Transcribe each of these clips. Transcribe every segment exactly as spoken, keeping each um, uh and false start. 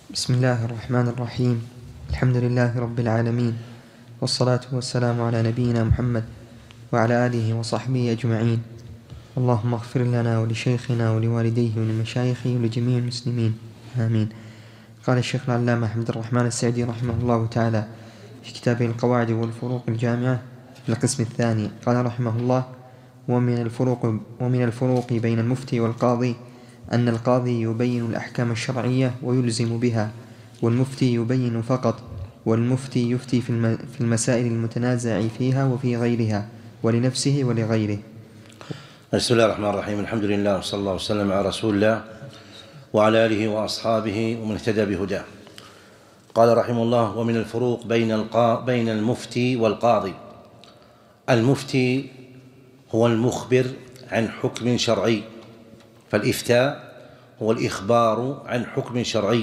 بسم الله الرحمن الرحيم. الحمد لله رب العالمين، والصلاة والسلام على نبينا محمد وعلى آله وصحبه أجمعين. اللهم اغفر لنا ولشيخنا ولوالديه ولمشايخه ولجميع المسلمين، آمين. قال الشيخ العلامة عبد الرحمن السعدي رحمه الله تعالى في كتابه القواعد والفروق الجامعة في القسم الثاني، قال رحمه الله: ومن الفروق, ومن الفروق بين المفتي والقاضي أن القاضي يبين الأحكام الشرعية ويلزم بها، والمفتي يبين فقط، والمفتي يفتي في المسائل المتنازع فيها وفي غيرها ولنفسه ولغيره. بسم الله الرحمن الرحيم. الحمد لله وصلى الله وسلم على رسول الله وعلى آله وأصحابه ومن اهتدى بهداه. قال رحمه الله: ومن الفروق بين, القا... بين المفتي والقاضي. المفتي هو المخبر عن حكم شرعي، فالإفتاء هو الإخبار عن حكم شرعي.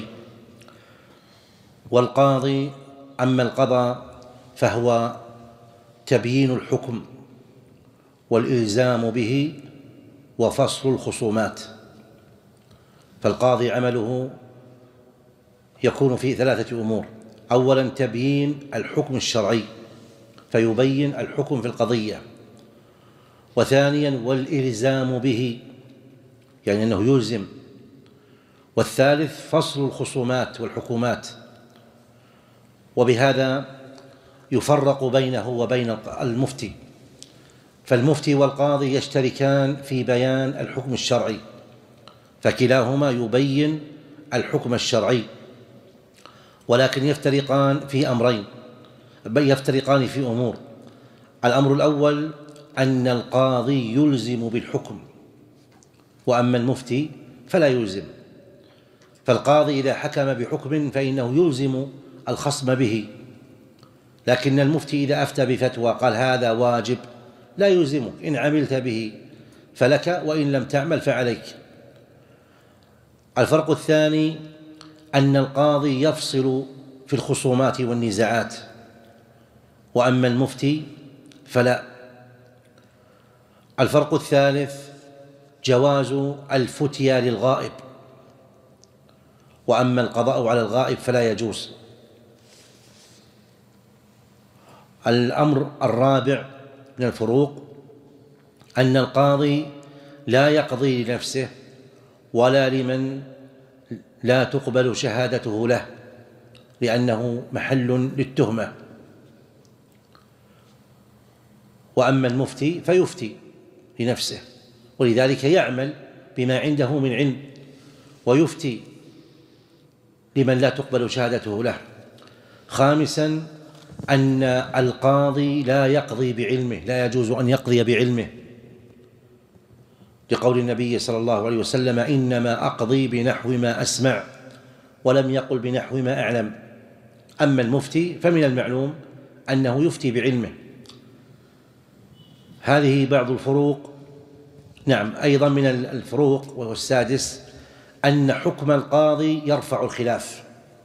والقاضي أما القضاء فهو تبيين الحكم والإلزام به وفصل الخصومات. فالقاضي عمله يكون في ثلاثة أمور: أولا تبيين الحكم الشرعي فيبين الحكم في القضية، وثانيا والإلزام به يعني أنه يلزم، والثالث فصل الخصومات والحكومات. وبهذا يفرق بينه وبين المفتي. فالمفتي والقاضي يشتركان في بيان الحكم الشرعي، فكلاهما يبين الحكم الشرعي، ولكن يفترقان في أمرين يفترقان في أمور. الأمر الأول أن القاضي يلزم بالحكم، وأما المفتي فلا يلزم. فالقاضي إذا حكم بحكم فإنه يلزم الخصم به، لكن المفتي إذا أفتى بفتوى قال هذا واجب لا يلزمك، إن عملت به فلك وإن لم تعمل فعليك. الفرق الثاني أن القاضي يفصل في الخصومات والنزاعات، وأما المفتي فلا. الفرق الثالث جواز الفتيا للغائب، وأما القضاء على الغائب فلا يجوز. الأمر الرابع من الفروق أن القاضي لا يقضي لنفسه ولا لمن لا تقبل شهادته له، لأنه محل للتهمة. وأما المفتي فيفتي لنفسه، ولذلك يعمل بما عنده من علم ويفتي لمن لا تقبل شهادته له. خامسا أن القاضي لا يقضي بعلمه، لا يجوز أن يقضي بعلمه، لقول النبي صلى الله عليه وسلم: إنما أقضي بنحو ما أسمع، ولم يقل بنحو ما أعلم. أما المفتي فمن المعلوم أنه يفتي بعلمه. هذه بعض الفروق. نعم، أيضا من الفروق وهو السادس أن حكم القاضي يرفع الخلاف،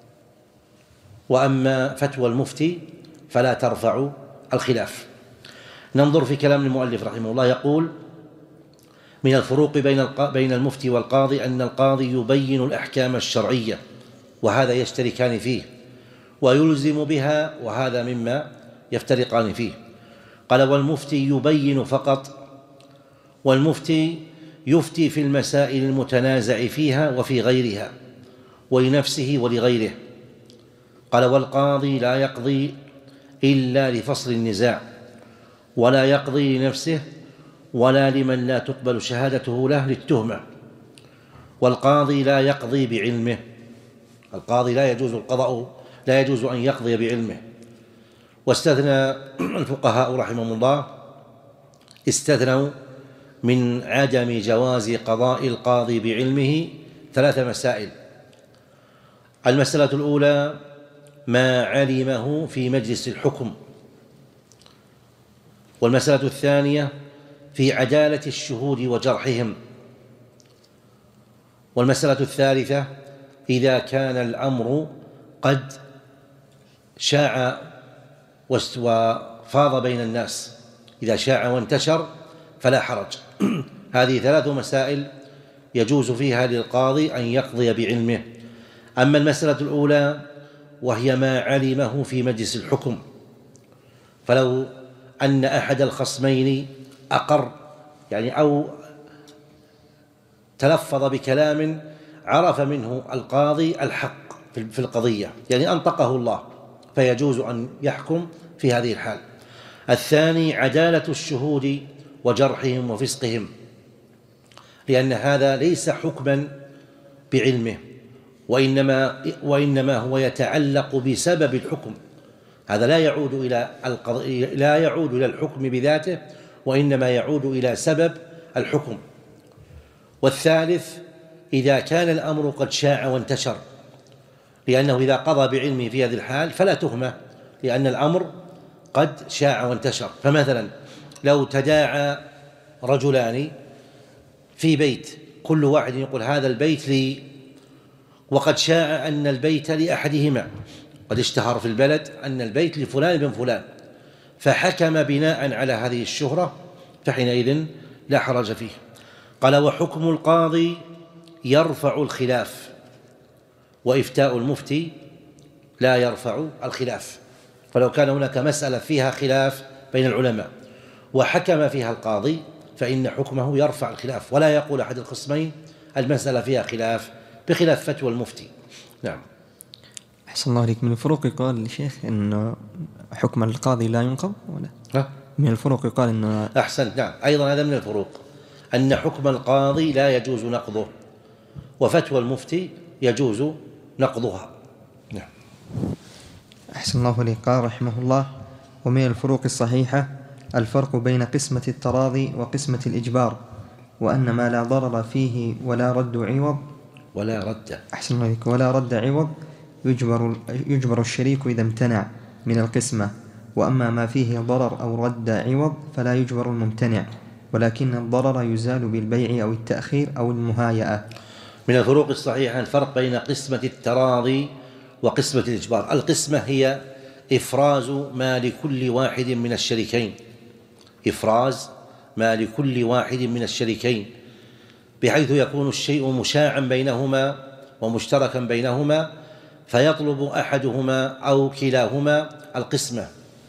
وأما فتوى المفتي فلا ترفع الخلاف. ننظر في كلام المؤلف رحمه الله، يقول: من الفروق بين بين المفتي والقاضي أن القاضي يبين الأحكام الشرعية، وهذا يشتركان فيه، ويلزم بها، وهذا مما يفترقان فيه. قال: والمفتي يبين فقط، والمفتي يفتي في المسائل المتنازع فيها وفي غيرها ولنفسه ولغيره. قال: والقاضي لا يقضي إلا لفصل النزاع، ولا يقضي لنفسه ولا لمن لا تقبل شهادته له للتهمة. والقاضي لا يقضي بعلمه، القاضي لا يجوز القضاء لا يجوز أن يقضي بعلمه. واستثنى الفقهاء رحمهم الله استثنوا من عدم جواز قضاء القاضي بعلمه ثلاث مسائل. المسألة الأولى ما علمه في مجلس الحكم، والمسألة الثانية في عدالة الشهود وجرحهم، والمسألة الثالثة إذا كان الأمر قد شاع وفاض بين الناس، إذا شاع وانتشر فلا حرج. هذه ثلاث مسائل يجوز فيها للقاضي أن يقضي بعلمه. أما المسألة الأولى وهي ما علمه في مجلس الحكم، فلو أن أحد الخصمين أقر يعني أو تلفظ بكلام عرف منه القاضي الحق في القضية، يعني أنطقه الله، فيجوز أن يحكم في هذه الحال. الثاني عدالة الشهود وجرحهم وفسقهم، لأن هذا ليس حكما بعلمه، وإنما, وإنما هو يتعلق بسبب الحكم، هذا لا يعود إلى القضية، لا يعود إلى الحكم بذاته، وإنما يعود إلى سبب الحكم. والثالث إذا كان الأمر قد شاع وانتشر، لأنه إذا قضى بعلمه في هذه الحال فلا تهمة، لأن الأمر قد شاع وانتشر. فمثلا لو تداعى رجلان في بيت، كل واحد يقول هذا البيت لي، وقد شاع أن البيت لأحدهما، قد اشتهر في البلد أن البيت لفلان بن فلان، فحكم بناء على هذه الشهرة، فحينئذ لا حرج فيه. قال وحكم القاضي يرفع الخلاف، وإفتاء المفتي لا يرفع الخلاف. فلو كان هناك مسألة فيها خلاف بين العلماء وحكم فيها القاضي فإن حكمه يرفع الخلاف، ولا يقول أحد الخصمين المسألة فيها خلاف بخلاف فتوى المفتي. نعم. أحسن الله عليك. من الفروق قال الشيخ أن حكم القاضي لا ينقض ولا؟ ها؟ من الفروق قال أنه أحسن. نعم، أيضا هذا من الفروق، أن حكم القاضي لا يجوز نقضه، وفتوى المفتي يجوز نقضها. نعم. أحسن الله عليك. قال رحمه الله ومن الفروق الصحيحة الفرق بين قسمة التراضي وقسمة الإجبار، وأن ما لا ضرر فيه ولا رد عوض ولا رد أحسن الله عليك ولا رد عوض يجبر, يجبر الشريك إذا امتنع من القسمة، وأما ما فيه ضرر أو رد عوض فلا يجبر الممتنع، ولكن الضرر يزال بالبيع أو التأخير أو المهايئة. من الفروق الصحيحة الفرق بين قسمة التراضي وقسمة الإجبار. القسمة هي إفراز ما لكل واحد من الشريكين، إفراز ما لكل واحد من الشريكين، بحيث يكون الشيء مشاعا بينهما ومشتركا بينهما، فيطلب أحدهما أو كلاهما القسمة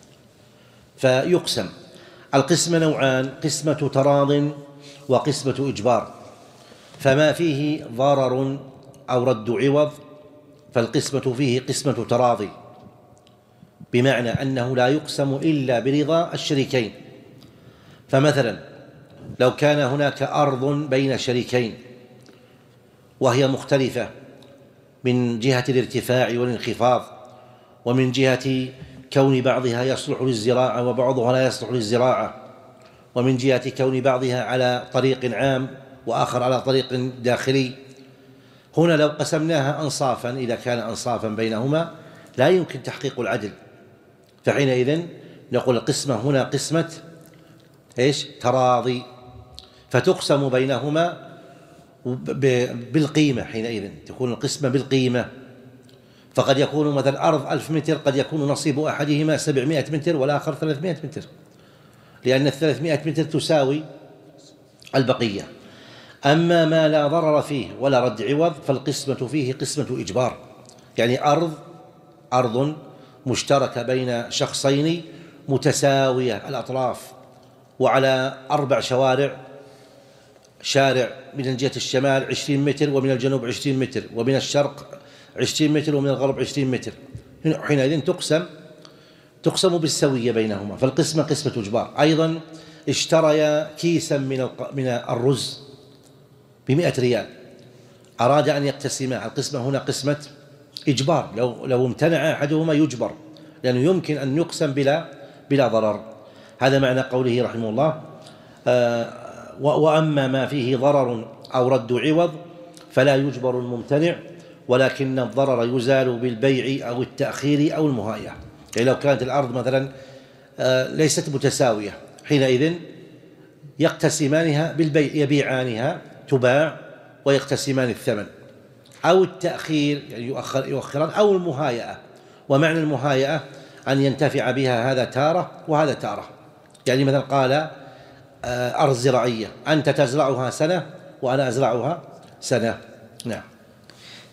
فيقسم. القسمة نوعان، قسمة تراض وقسمة إجبار. فما فيه ضرر أو رد عوض فالقسمة فيه قسمة تراضي، بمعنى أنه لا يقسم إلا برضا الشريكين. فمثلا لو كان هناك أرض بين شريكين وهي مختلفة من جهة الارتفاع والانخفاض، ومن جهة كون بعضها يصلح للزراعة وبعضها لا يصلح للزراعة، ومن جهة كون بعضها على طريق عام وآخر على طريق داخلي، هنا لو قسمناها أنصافا إذا كان أنصافا بينهما لا يمكن تحقيق العدل، فحينئذ نقول القسمة هنا قسمة إيش؟ تراضي، فتقسم بينهما بالقيمة، حينئذ تكون القسمة بالقيمة. فقد يكون مثلا أرض ألف متر قد يكون نصيب أحدهما سبعمائة متر والآخر ثلاثمائة متر، لأن الثلاثمائة متر تساوي البقية. أما ما لا ضرر فيه ولا رد عوض فالقسمة فيه قسمة إجبار، يعني أرض أرض مشتركة بين شخصين متساوية الأطراف وعلى أربع شوارع، شارع من جهة الشمال عشرين متر ومن الجنوب عشرين متر ومن الشرق عشرين متر ومن الغرب عشرين متر، حينئذ تقسم تقسم بالسوية بينهما، فالقسمة قسمة إجبار. أيضا اشتريا كيسا من من الرز بمئة ريال، أراد أن يقتسما، القسمة هنا قسمة إجبار، لو لو امتنع أحدهما يجبر، لأنه يمكن أن يقسم بلا بلا ضرر. هذا معنى قوله رحمه الله آه وأما ما فيه ضرر أو رد عوض فلا يجبر الممتنع، ولكن الضرر يزال بالبيع أو التأخير أو المهاية. يعني لو كانت الأرض مثلا ليست متساوية حينئذ يقتسمانها بالبيع، يبيعانها تباع ويقتسمان الثمن، أو التأخير يعني يؤخر يؤخران، أو المهايئة. ومعنى المهايئة أن ينتفع بها هذا تارة وهذا تارة، يعني مثلا قال أرض زراعية أنت تزرعها سنة وأنا أزرعها سنة. نعم.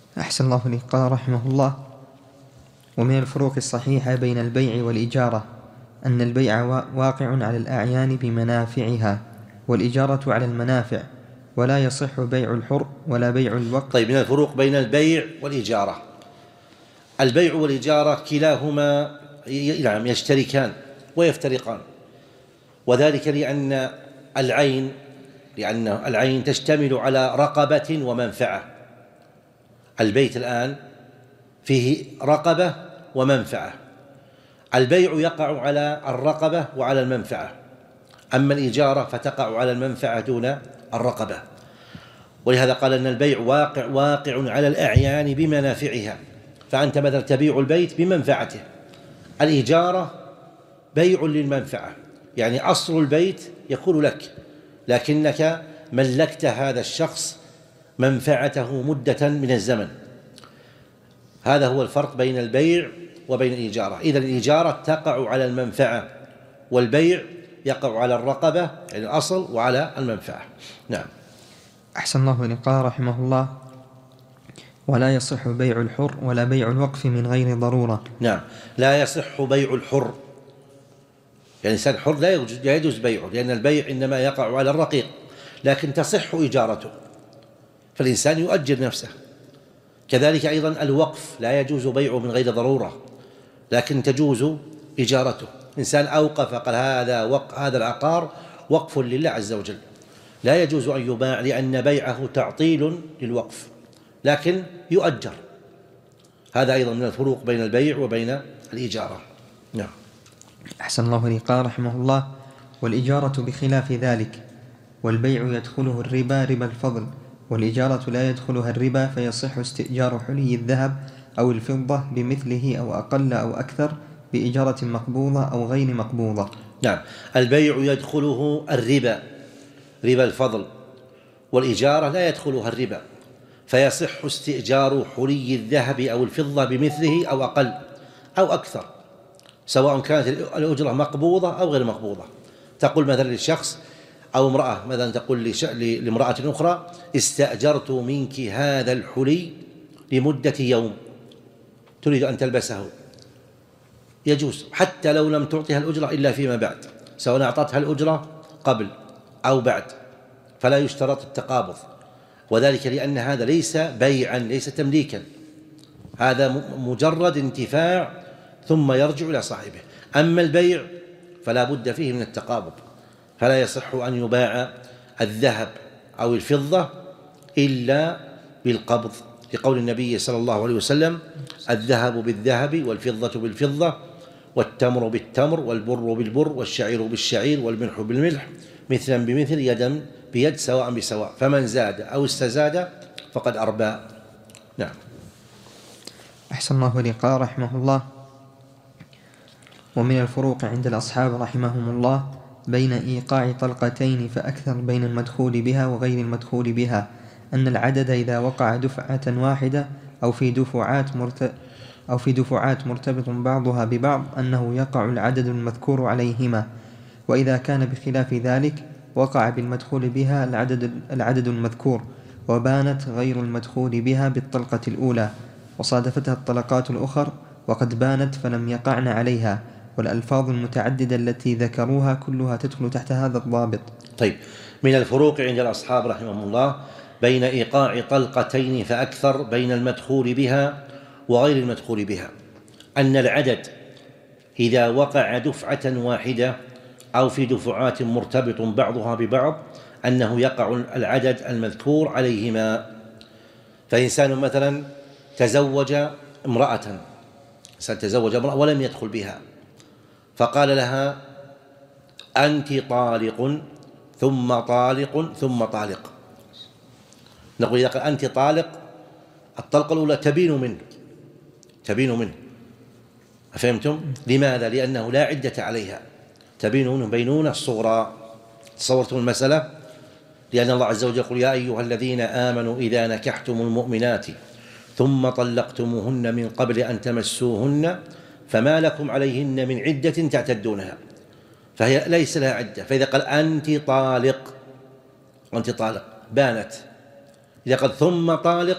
أحسن الله إليك. قال رحمه الله: ومن الفروق الصحيحة بين البيع والإجارة أن البيع واقع على الأعيان بمنافعها، والإجارة على المنافع، ولا يصح بيع الحر ولا بيع الوقت. طيب، من الفروق بين البيع والإجارة: البيع والإجارة كلاهما نعم يشتركان ويفترقان، وذلك لأن العين لأن العين تشتمل على رقبة ومنفعة. البيت الآن فيه رقبة ومنفعة، البيع يقع على الرقبة وعلى المنفعة، أما الإجارة فتقع على المنفعة دون الرقبة. ولهذا قال أن البيع واقع واقع على الأعيان بمنافعها، فأنت مثلا تبيع البيت بمنفعته. الإجارة بيع للمنفعة، يعني أصل البيت يكون لك، لكنك ملكت هذا الشخص منفعته مدة من الزمن. هذا هو الفرق بين البيع وبين الإجارة. إذا الإجارة تقع على المنفعة، والبيع يقع على الرقبة يعني الأصل وعلى المنفعة. نعم. أحسن الله إليك. قال رحمه الله: ولا يصح بيع الحر ولا بيع الوقف من غير ضرورة. نعم، لا يصح بيع الحر، يعني الإنسان حر لا يجوز بيعه، لأن البيع إنما يقع على الرقيق، لكن تصح إجارته، فالإنسان يؤجر نفسه. كذلك أيضا الوقف لا يجوز بيعه من غير ضرورة، لكن تجوز إجارته. إنسان أوقف قال هذا وق... هذا العقار وقف لله عز وجل، لا يجوز أن يباع، لأن بيعه تعطيل للوقف، لكن يؤجر. هذا أيضا من الفروق بين البيع وبين الإجارة. نعم. أحسن الله إليك. قال رحمه الله: والإجارة بخلاف ذلك، والبيع يدخله الربا ربا الفضل، والإجارة لا يدخلها الربا، فيصح استئجار حلي الذهب أو الفضة بمثله أو أقل أو أكثر بإجارة مقبوضة أو غير مقبوضة. نعم، البيع يدخله الربا ربا الفضل، والإجارة لا يدخلها الربا، فيصح استئجار حلي الذهب أو الفضة بمثله أو أقل أو أكثر، سواء كانت الأجرة مقبوضة أو غير مقبوضة. تقول مثلا للشخص أو امرأة مثلا تقول لامرأة أخرى: استأجرت منك هذا الحلي لمدة يوم، تريد أن تلبسه، يجوز حتى لو لم تعطيها الأجرة إلا فيما بعد، سواء أعطتها الأجرة قبل أو بعد، فلا يشترط التقابض، وذلك لأن هذا ليس بيعا، ليس تمليكا، هذا مجرد انتفاع ثم يرجع إلى صاحبه. أما البيع فلا بد فيه من التقابض، فلا يصح أن يباع الذهب أو الفضة إلا بالقبض، لقول النبي صلى الله عليه وسلم: الذهب بالذهب والفضة بالفضة والتمر بالتمر والبر بالبر والشعير بالشعير والملح بالملح مثلا بمثل يدا بيد سواء بسواء، فمن زاد أو استزاد فقد أربى. نعم. أحسن الله إليك. قال رحمه الله: ومن الفروق عند الأصحاب رحمهم الله بين إيقاع طلقتين فأكثر بين المدخول بها وغير المدخول بها أن العدد إذا وقع دفعة واحدة أو في دفعات مرت أو في دفعات مرتبط بعضها ببعض أنه يقع العدد المذكور عليهما، وإذا كان بخلاف ذلك وقع بالمدخول بها العدد العدد المذكور، وبانت غير المدخول بها بالطلقة الأولى وصادفتها الطلقات الأخر وقد بانت فلم يقعن عليها، والألفاظ المتعددة التي ذكروها كلها تدخل تحت هذا الضابط. طيب، من الفروق عند الأصحاب رحمهم الله بين إيقاع طلقتين فأكثر بين المدخول بها وغير المدخول بها أن العدد إذا وقع دفعة واحدة أو في دفعات مرتبط بعضها ببعض أنه يقع العدد المذكور عليهما. فإنسان مثلا تزوج امرأة تزوج امرأة ولم يدخل بها، فقال لها: أنت طالق ثم طالق ثم طالق. نقول إذا قال أنت طالق الطلقة الأولى تبين منه تبين منه أفهمتم؟ لماذا؟ لأنه لا عدة عليها، تبين منه بينونة الصغرى. تصورتم المسألة؟ لأن الله عز وجل يقول: يا أيها الذين آمنوا إذا نكحتم المؤمنات ثم طلقتموهن من قبل أن تمسوهن فما لكم عليهن من عدة تعتدونها، فهي ليس لها عدة. فإذا قال أنت طالق أنت طالق بانت. إذا قال ثم طالق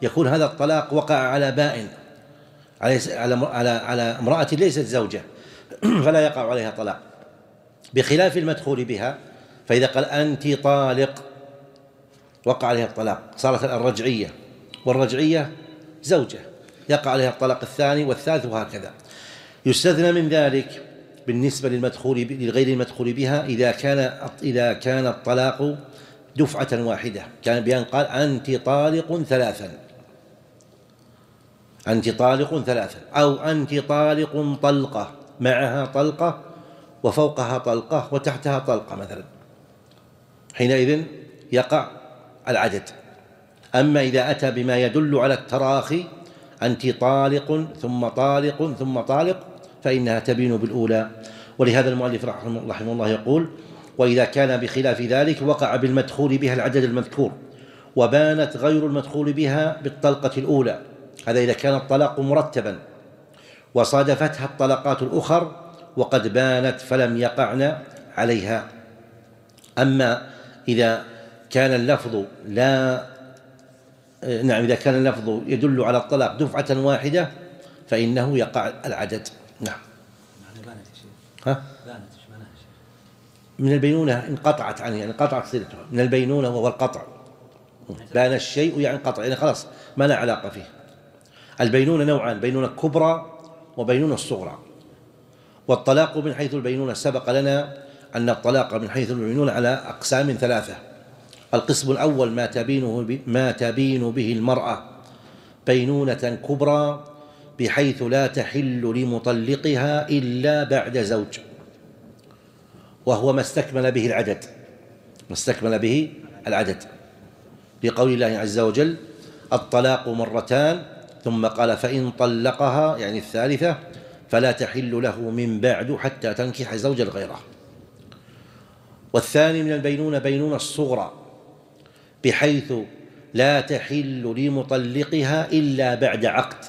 يكون هذا الطلاق وقع على بائن، على على على امرأة ليست زوجة، فلا يقع عليها طلاق، بخلاف المدخول بها. فإذا قال أنت طالق وقع عليها الطلاق، صارت الرجعية، والرجعية زوجة يقع عليها الطلاق الثاني والثالث وهكذا. يستثنى من ذلك بالنسبة للمدخول لغير المدخول بها إذا كان إذا كان الطلاق دفعة واحدة، كان بأن قال أنت طالق ثلاثا، أنت طالق ثلاثا، أو أنت طالق طلقة معها طلقة وفوقها طلقة وتحتها طلقة مثلا، حينئذ يقع العدد. أما إذا أتى بما يدل على التراخي، أنت طالق ثم طالق ثم طالق، فإنها تبين بالأولى. ولهذا المؤلف رحمه الله يقول: وإذا كان بخلاف ذلك وقع بالمدخول بها العدد المذكور، وبانت غير المدخول بها بالطلقة الأولى. هذا إذا كان الطلاق مرتبا وصادفتها الطلقات الأخر وقد بانت فلم يقعن عليها. أما إذا كان اللفظ لا نعم إذا كان اللفظ يدل على الطلاق دفعة واحدة فإنه يقع العدد. نعم. ها؟ من البينونة انقطعت عنه، يعني انقطعت صلته. من البينونة وهو القطع، بان الشيء يعني قطع، يعني خلاص ما لا علاقة فيه. البينونة نوعان: بينونة كبرى وبينونة صغرى. والطلاق من حيث البينونة سبق لنا أن الطلاق من حيث البينونة على أقسام ثلاثة. القسم الأول ما تبينه ما تبين به المرأة بينونة كبرى بحيث لا تحل لمطلقها إلا بعد زوج، وهو ما استكمل به العدد ما استكمل به العدد لقول الله عز وجل: الطلاق مرتان، ثم قال: فإن طلقها، يعني الثالثة، فلا تحل له من بعد حتى تنكح زوجا غيره. والثاني من البينونة بينونة الصغرى بحيث لا تحل لمطلقها إلا بعد عقد،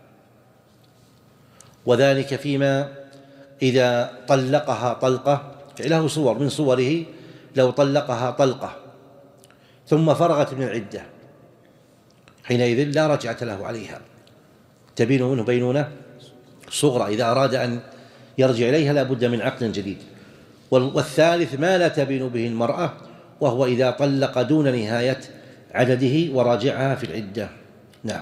وذلك فيما إذا طلقها طلقة، له صور، من صوره لو طلقها طلقة ثم فرغت من العدة، حينئذ لا رجعة له عليها، تبين منه بينونة صغرى. إذا أراد أن يرجع إليها لا بد من عقد جديد. والثالث ما لا تبين به المرأة، وهو إذا طلق دون نهاية عدده وراجعها في العدة. نعم.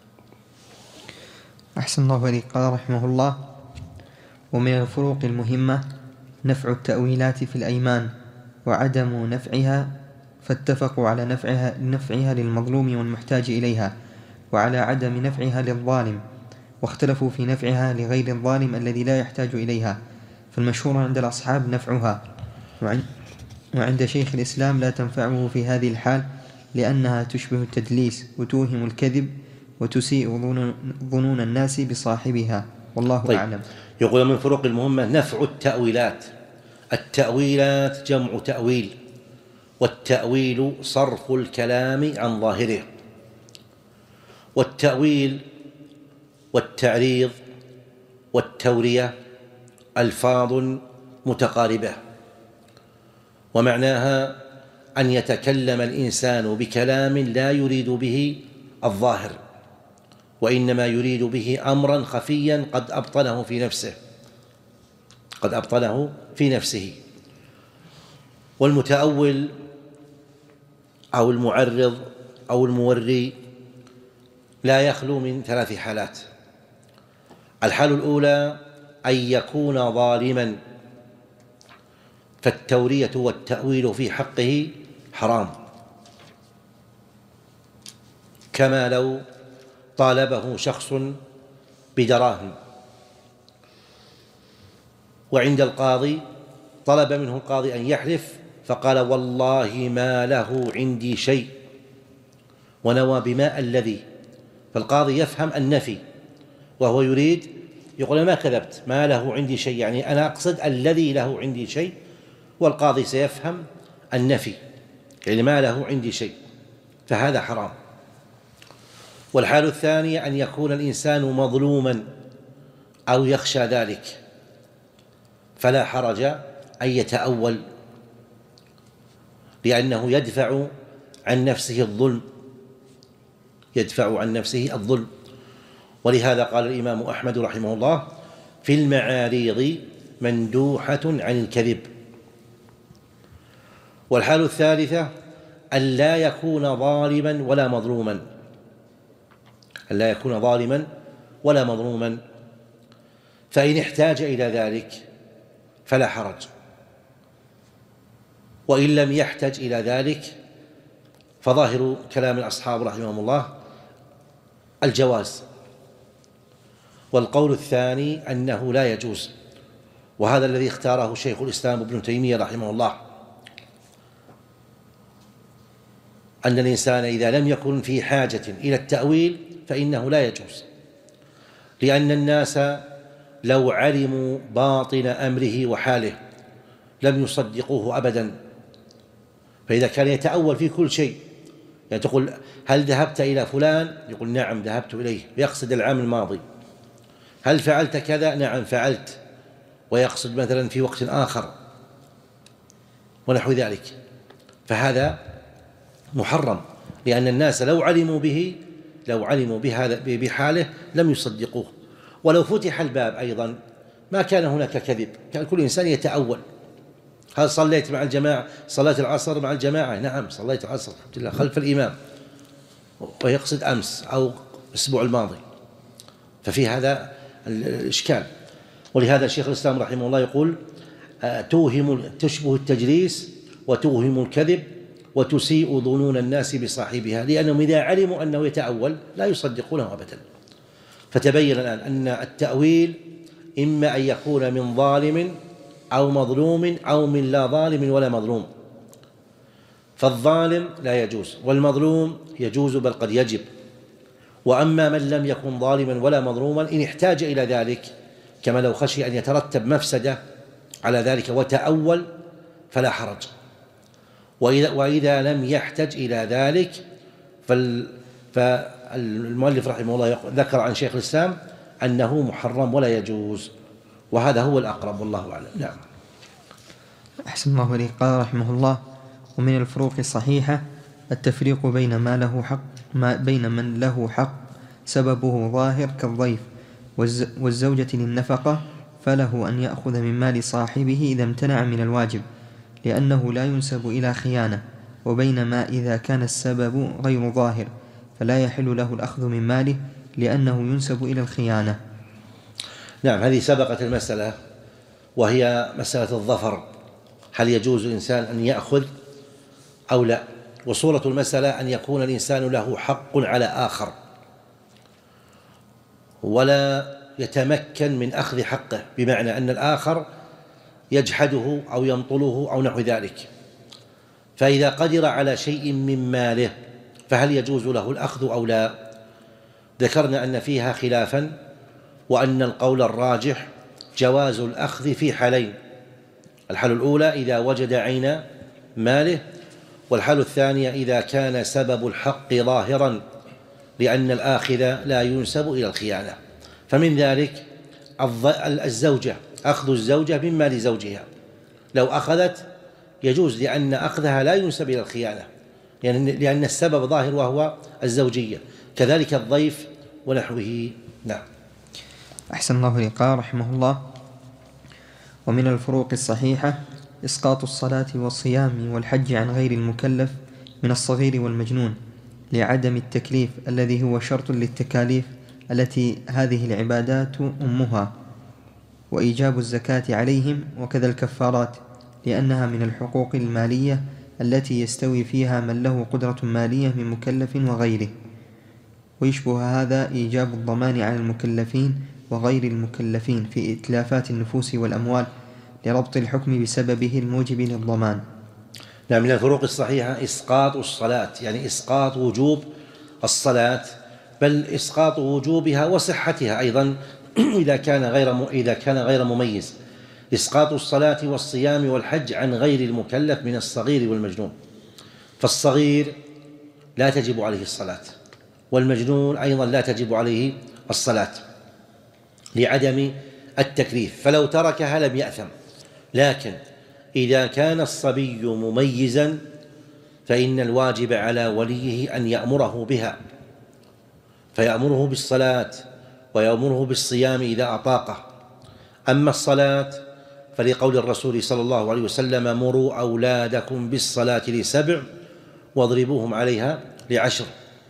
أحسن الله إليك. قال رحمه الله: ومن الفروق المهمة نفع التأويلات في الأيمان وعدم نفعها، فاتفقوا على نفعها, نفعها للمظلوم والمحتاج إليها، وعلى عدم نفعها للظالم، واختلفوا في نفعها لغير الظالم الذي لا يحتاج إليها. فالمشهور عند الأصحاب نفعها، وعند شيخ الإسلام لا تنفعه في هذه الحال، لأنها تشبه التدليس وتوهم الكذب وتسيء ظنون الناس بصاحبها، والله طيب. أعلم. يقول من فروق المهمة نفع التأويلات. التأويلات جمع تأويل، والتأويل صرف الكلام عن ظاهره. والتأويل والتعريض والتورية ألفاظ متقاربة، ومعناها أن يتكلم الإنسان بكلام لا يريد به الظاهر، وإنما يريد به أمرا خفيا قد أبطنه في نفسه قد أبطنه في نفسه. والمتأول أو المعرض أو الموري لا يخلو من ثلاث حالات. الحال الأولى أن يكون ظالما، فالتورية والتأويل في حقه حرام، كما لو طالبه شخص بدراهم وعند القاضي طلب منه القاضي أن يحلف فقال: والله ما له عندي شيء، ونوى بماء الذي، فالقاضي يفهم النفي وهو يريد يقول: ما كذبت، ما له عندي شيء، يعني أنا أقصد الذي له عندي شيء، والقاضي سيفهم النفي، يعني ما له عندي شيء، فهذا حرام. والحال الثانية أن يكون الإنسان مظلوما أو يخشى ذلك، فلا حرج أن يتأول، لأنه يدفع عن نفسه الظلم يدفع عن نفسه الظلم. ولهذا قال الإمام أحمد رحمه الله: في المعاريض مندوحة عن الكذب. والحال الثالثة أن لا يكون ظالما ولا مظلوما، أن لا يكون ظالما ولا مظلوما، فإن احتاج إلى ذلك فلا حرج، وإن لم يحتج إلى ذلك فظاهر كلام الأصحاب رحمهم الله الجواز. والقول الثاني أنه لا يجوز، وهذا الذي اختاره شيخ الإسلام ابن تيمية رحمه الله، أن الإنسان إذا لم يكن في حاجة إلى التأويل فإنه لا يجوز، لأن الناس لو علموا باطن أمره وحاله لم يصدقوه أبدا. فإذا كان يتأول في كل شيء، يعني تقول: هل ذهبت إلى فلان؟ يقول: نعم ذهبت إليه، ويقصد العام الماضي. هل فعلت كذا؟ نعم فعلت، ويقصد مثلا في وقت آخر ونحو ذلك، فهذا محرم، لأن الناس لو علموا به لو علموا بهذا بحاله لم يصدقوه. ولو فتح الباب أيضا ما كان هناك كذب، كان كل إنسان يتأول: هل صليت مع الجماعة صلاة العصر مع الجماعة؟ نعم صليت العصر الحمد لله خلف الإمام، ويقصد أمس أو الأسبوع الماضي، ففي هذا الإشكال. ولهذا شيخ الإسلام رحمه الله يقول: توهم تشبه التجليس وتوهم الكذب وتسيء ظنون الناس بصاحبها، لأنهم إذا علموا أنه يتأول لا يصدقونه أبدا. فتبين الآن أن التأويل إما أن يكون من ظالم أو مظلوم أو من لا ظالم ولا مظلوم، فالظالم لا يجوز، والمظلوم يجوز بل قد يجب. وأما من لم يكن ظالما ولا مظلوما إن احتاج إلى ذلك، كما لو خشي أن يترتب مفسدة على ذلك وتأول فلا حرج. وإذا, وإذا لم يحتج إلى ذلك فال فالمؤلف رحمه الله ذكر عن شيخ الإسلام أنه محرم ولا يجوز، وهذا هو الأقرب والله أعلم. نعم. أحسن الله إليك. قال رحمه الله: ومن الفروق الصحيحة التفريق بين ما له حق ما بين من له حق سببه ظاهر كالضيف والزوجة للنفقة، فله أن يأخذ من مال صاحبه إذا امتنع من الواجب، لأنه لا ينسب إلى خيانة. وبينما إذا كان السبب غير ظاهر فلا يحل له الأخذ من ماله، لأنه ينسب إلى الخيانة. نعم، هذه سبقت المسألة، وهي مسألة الظفر، هل يجوز الإنسان أن يأخذ أو لا؟ وصورة المسألة أن يكون الإنسان له حق على آخر ولا يتمكن من أخذ حقه، بمعنى أن الآخر يجحده أو ينطله أو نحو ذلك، فإذا قدر على شيء من ماله فهل يجوز له الأخذ أو لا؟ ذكرنا أن فيها خلافا، وأن القول الراجح جواز الأخذ في حالين: الحالة الأولى إذا وجد عين ماله، والحالة الثانية إذا كان سبب الحق ظاهرا، لأن الآخذ لا ينسب إلى الخيانة. فمن ذلك الزوجة، أخذ الزوجة من مال زوجها، لو أخذت يجوز، لأن أخذها لا ينسب إلى الخيانة، يعني لأن السبب ظاهر وهو الزوجية. كذلك الضيف ونحوه. نعم. أحسن الله إليك. قال رحمه الله: ومن الفروق الصحيحة إسقاط الصلاة والصيام والحج عن غير المكلف من الصغير والمجنون، لعدم التكليف الذي هو شرط للتكاليف التي هذه العبادات أمها، وإيجاب الزكاة عليهم، وكذا الكفارات، لأنها من الحقوق المالية التي يستوي فيها من له قدرة مالية من مكلف وغيره. ويشبه هذا إيجاب الضمان على المكلفين وغير المكلفين في إتلافات النفوس والأموال، لربط الحكم بسببه الموجب للضمان. نعم، من الفروق الصحيحة إسقاط الصلاة، يعني إسقاط وجوب الصلاة، بل إسقاط وجوبها وصحتها أيضا إذا كان غير إذا كان غير مميز. إسقاط الصلاة والصيام والحج عن غير المكلف من الصغير والمجنون، فالصغير لا تجب عليه الصلاة، والمجنون أيضا لا تجب عليه الصلاة لعدم التكليف، فلو تركها لم يأثم. لكن إذا كان الصبي مميزا فإن الواجب على وليه أن يأمره بها فيأمره بالصلاة ويأمره بالصيام إذا أطاقه. أما الصلاة فلقول الرسول صلى الله عليه وسلم: مروا أولادكم بالصلاة لسبع واضربوهم عليها لعشر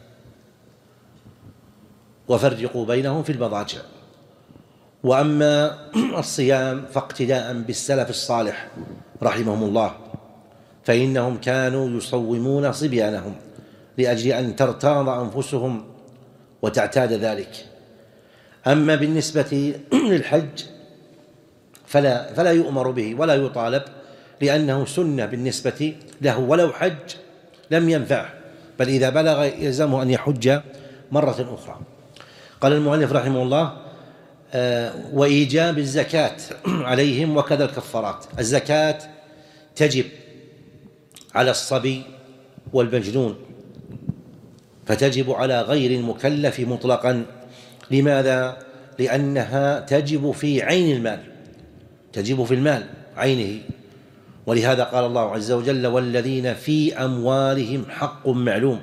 وفرقوا بينهم في المضاجع. وأما الصيام فاقتداء بالسلف الصالح رحمهم الله، فإنهم كانوا يصومون صبيانهم لأجل أن ترتاض أنفسهم وتعتاد ذلك. أما بالنسبة للحج فلا, فلا يؤمر به ولا يطالب، لأنه سنة بالنسبة له، ولو حج لم ينفعه، بل إذا بلغ يلزمه أن يحج مرة أخرى. قال المؤلف رحمه الله: آه وإيجاب الزكاة عليهم وكذا الكفارات. الزكاة تجب على الصبي والمجنون، فتجب على غير المكلف مطلقا. لماذا؟ لأنها تجب في عين المال، تجب في المال عينه. ولهذا قال الله عز وجل: والذين في أموالهم حق معلوم.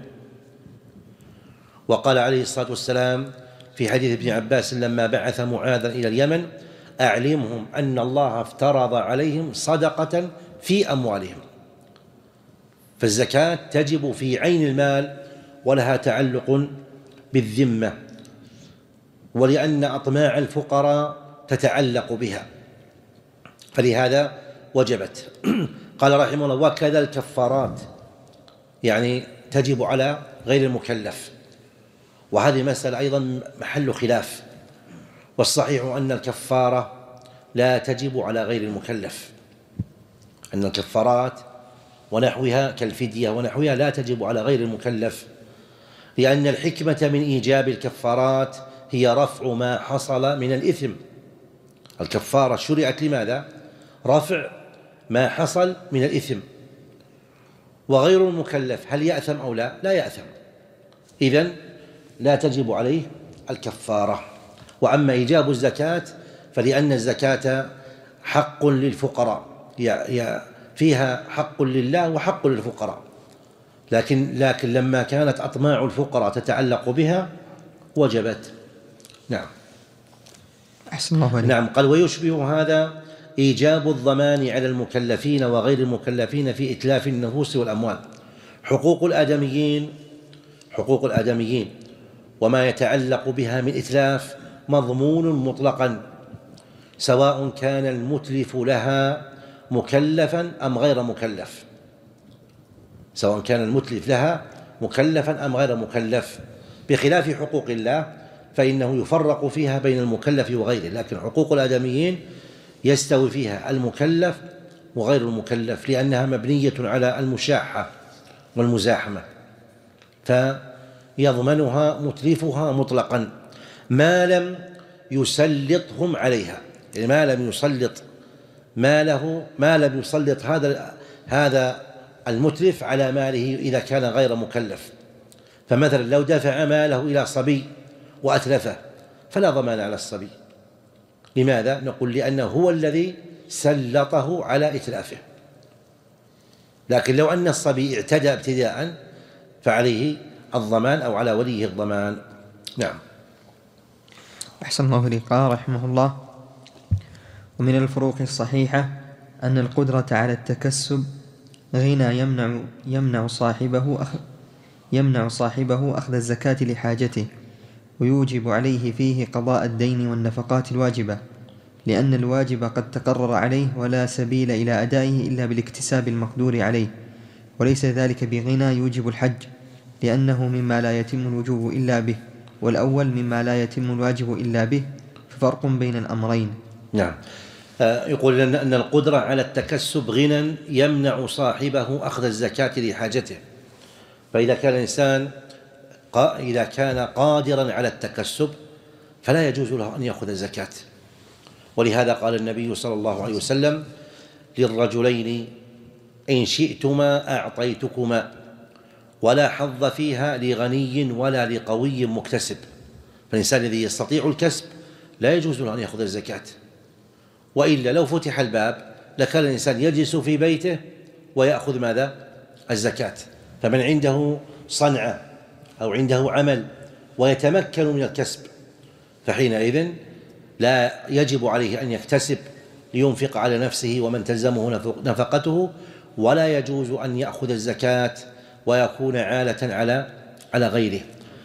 وقال عليه الصلاة والسلام في حديث ابن عباس لما بعث معاذا إلى اليمن: أعلمهم أن الله افترض عليهم صدقة في أموالهم. فالزكاة تجب في عين المال ولها تعلق بالذمة، ولأن أطماع الفقراء تتعلق بها، فلهذا وجبت. قال رحمه الله: وكذا الكفارات، يعني تجب على غير المكلف. وهذه مسألة أيضا محل خلاف، والصحيح أن الكفارة لا تجب على غير المكلف، أن الكفارات ونحوها كالفدية ونحوها لا تجب على غير المكلف، لأن الحكمة من إيجاب الكفارات هي رفع ما حصل من الإثم. الكفارة شرعت لماذا؟ رفع ما حصل من الإثم. وغير المكلف هل يأثم أو لا؟ لا يأثم، إذن لا تجب عليه الكفارة. وأما إيجاب الزكاة فلأن الزكاة حق للفقراء، فيها حق لله وحق للفقراء، لكن لكن لما كانت أطماع الفقراء تتعلق بها وجبت. نعم. أحسن الله عليك. نعم. قال: ويشبه هذا إيجاب الضمان على المكلفين وغير المكلفين في إتلاف النفوس والأموال. حقوق الآدميين حقوق الآدميين وما يتعلق بها من إتلاف مضمون مطلقا، سواء كان المتلف لها مكلفا أم غير مكلف، سواء كان المتلف لها مكلفا أم غير مكلف، بخلاف حقوق الله فإنه يفرق فيها بين المكلف وغيره. لكن حقوق الآدميين يستوي فيها المكلف وغير المكلف، لأنها مبنية على المشاحة والمزاحمة، فيضمنها متلفها مطلقا ما لم يسلطهم عليها، يعني ما لم يسلط ماله ما لم يسلط هذا هذا المتلف على ماله إذا كان غير مكلف. فمثلا لو دفع ماله إلى صبي وأتلفه فلا ضمان على الصبي. لماذا؟ نقول لأنه هو الذي سلطه على إتلافه. لكن لو أن الصبي اعتدى ابتداء فعليه الضمان أو على وليه الضمان. نعم. أحسن الله إليك. قال رحمه الله: ومن الفروق الصحيحة أن القدرة على التكسب غنى يمنع يمنع صاحبه أخ يمنع صاحبه أخذ الزكاة لحاجته، ويوجب عليه فيه قضاء الدين والنفقات الواجبة، لأن الواجب قد تقرر عليه ولا سبيل إلى أدائه إلا بالاكتساب المقدور عليه، وليس ذلك بغنى يوجب الحج، لأنه مما لا يتم الوجوب إلا به، والأول مما لا يتم الواجب إلا به، ففرق بين الأمرين. نعم. يقول أن القدرة على التكسب غنى يمنع صاحبه أخذ الزكاة لحاجته. فإذا كان الإنسان إذا كان قادرا على التكسب فلا يجوز له أن يأخذ الزكاة. ولهذا قال النبي صلى الله عليه وسلم للرجلين: إن شئتما أعطيتكما، ولا حظ فيها لغني ولا لقوي مكتسب. فالإنسان الذي يستطيع الكسب لا يجوز له أن يأخذ الزكاة، وإلا لو فتح الباب لكان الإنسان يجلس في بيته ويأخذ ماذا؟ الزكاة. فمن عنده صنعة أو عنده عمل ويتمكن من الكسب، فحينئذ لا يجب عليه أن يكتسب لينفق على نفسه ومن تلزمه نفقته، ولا يجوز أن يأخذ الزكاة ويكون عالة على على غيره.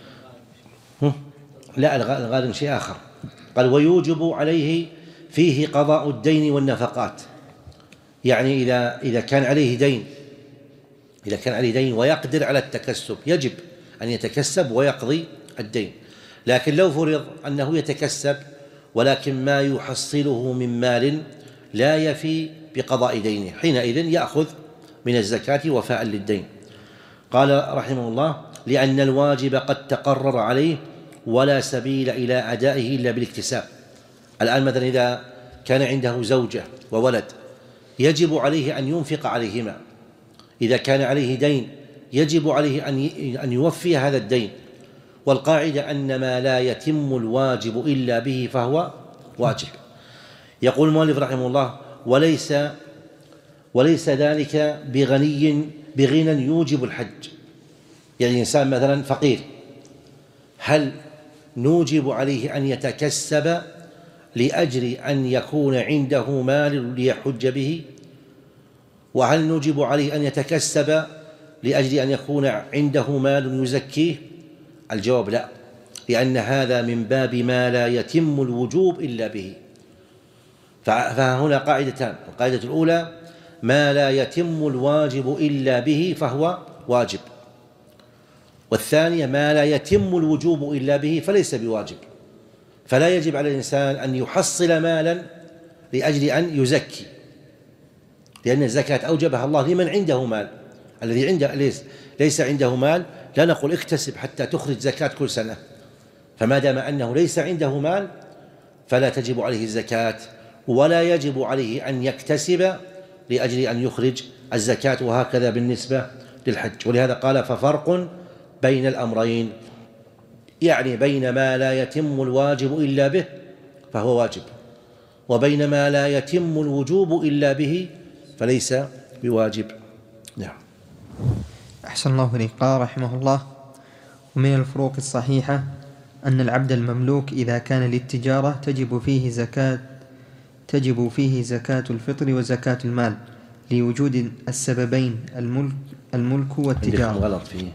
لا، الغالب شيء آخر. قال ويوجب عليه فيه قضاء الدين والنفقات، يعني إذا إذا كان عليه دين إذا كان عليه دين ويقدر على التكسب يجب أن يتكسب ويقضي الدين. لكن لو فرض أنه يتكسب ولكن ما يحصله من مال لا يفي بقضاء دينه، حينئذ يأخذ من الزكاة وفاء للدين. قال رحمه الله لأن الواجب قد تقرر عليه ولا سبيل إلى أدائه إلا بالاكتساب. الآن مثلا إذا كان عنده زوجة وولد يجب عليه أن ينفق عليهما، إذا كان عليه دين يجب عليه أن يوفي هذا الدين، والقاعدة أن ما لا يتم الواجب إلا به فهو واجب. يقول المؤلف رحمه الله وليس وليس ذلك بغني بغنى يوجب الحج. يعني إنسان مثلا فقير، هل نوجب عليه أن يتكسب لأجل أن يكون عنده مال ليحج به؟ وهل نوجب عليه أن يتكسب لأجل أن يكون عنده مال يزكيه؟ الجواب لا، لأن هذا من باب ما لا يتم الوجوب إلا به. فهنا قاعدتان: القاعدة الأولى ما لا يتم الواجب إلا به فهو واجب، والثانية ما لا يتم الوجوب إلا به فليس بواجب. فلا يجب على الإنسان أن يحصل مالا لأجل أن يزكي، لأن الزكاة أوجبها الله لمن عنده مال. الذي عنده ليس, ليس عنده مال لا نقول اكتسب حتى تخرج زكاة كل سنة، فما دام أنه ليس عنده مال فلا تجب عليه الزكاة، ولا يجب عليه أن يكتسب لأجل أن يخرج الزكاة، وهكذا بالنسبة للحج. ولهذا قال ففرق بين الأمرين، يعني بين ما لا يتم الواجب إلا به فهو واجب، وبين ما لا يتم الوجوب إلا به فليس بواجب. نعم. أحسن الله إليك. قال رحمه الله ومن الفروق الصحيحة أن العبد المملوك إذا كان للتجارة تجب فيه زكاة تجب فيه زكاة الفطر وزكاة المال لوجود السببين الملك الملك والتجارة. غلط فيه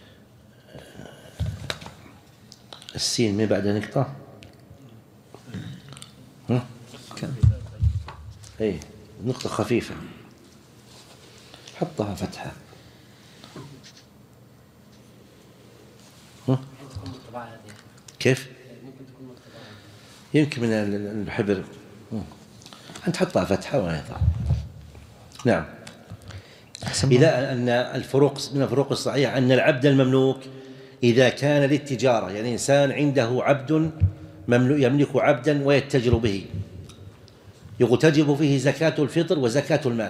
السين ما بعد نقطة. ها؟ اي نقطة خفيفة حطها فتحة. ها؟ كيف؟ يمكن من الحبر أنت حطها فتحة ولا يطلع. نعم. إذا أن الفروق من الفروق الصحيحة أن العبد المملوك إذا كان للتجارة، يعني إنسان عنده عبد مملوك يملك عبدا ويتجر به، يقول تجب فيه زكاة الفطر وزكاة المال.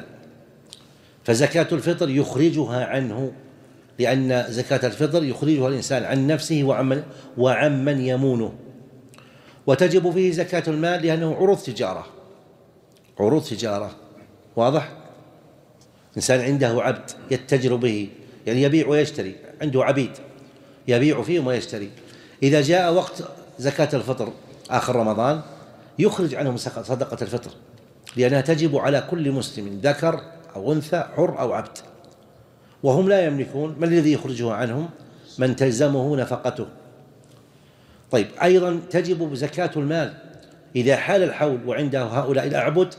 فزكاة الفطر يخرجها عنه، لأن زكاة الفطر يخرجها الإنسان عن نفسه وعمن, وعمن يمونه. وتجب فيه زكاة المال لأنه عروض تجارة عروض تجارة واضح؟ إنسان عنده عبد يتجر به، يعني يبيع ويشتري، عنده عبيد يبيع فيهم ويشتري. إذا جاء وقت زكاة الفطر آخر رمضان يخرج عنهم صدقة الفطر، لأنها تجب على كل مسلم ذكر أو أنثى حر أو عبد، وهم لا يملكون. من الذي يخرجها عنهم؟ من تلزمه نفقته. طيب أيضا تجب زكاة المال إذا حال الحول وعنده هؤلاء الأعبد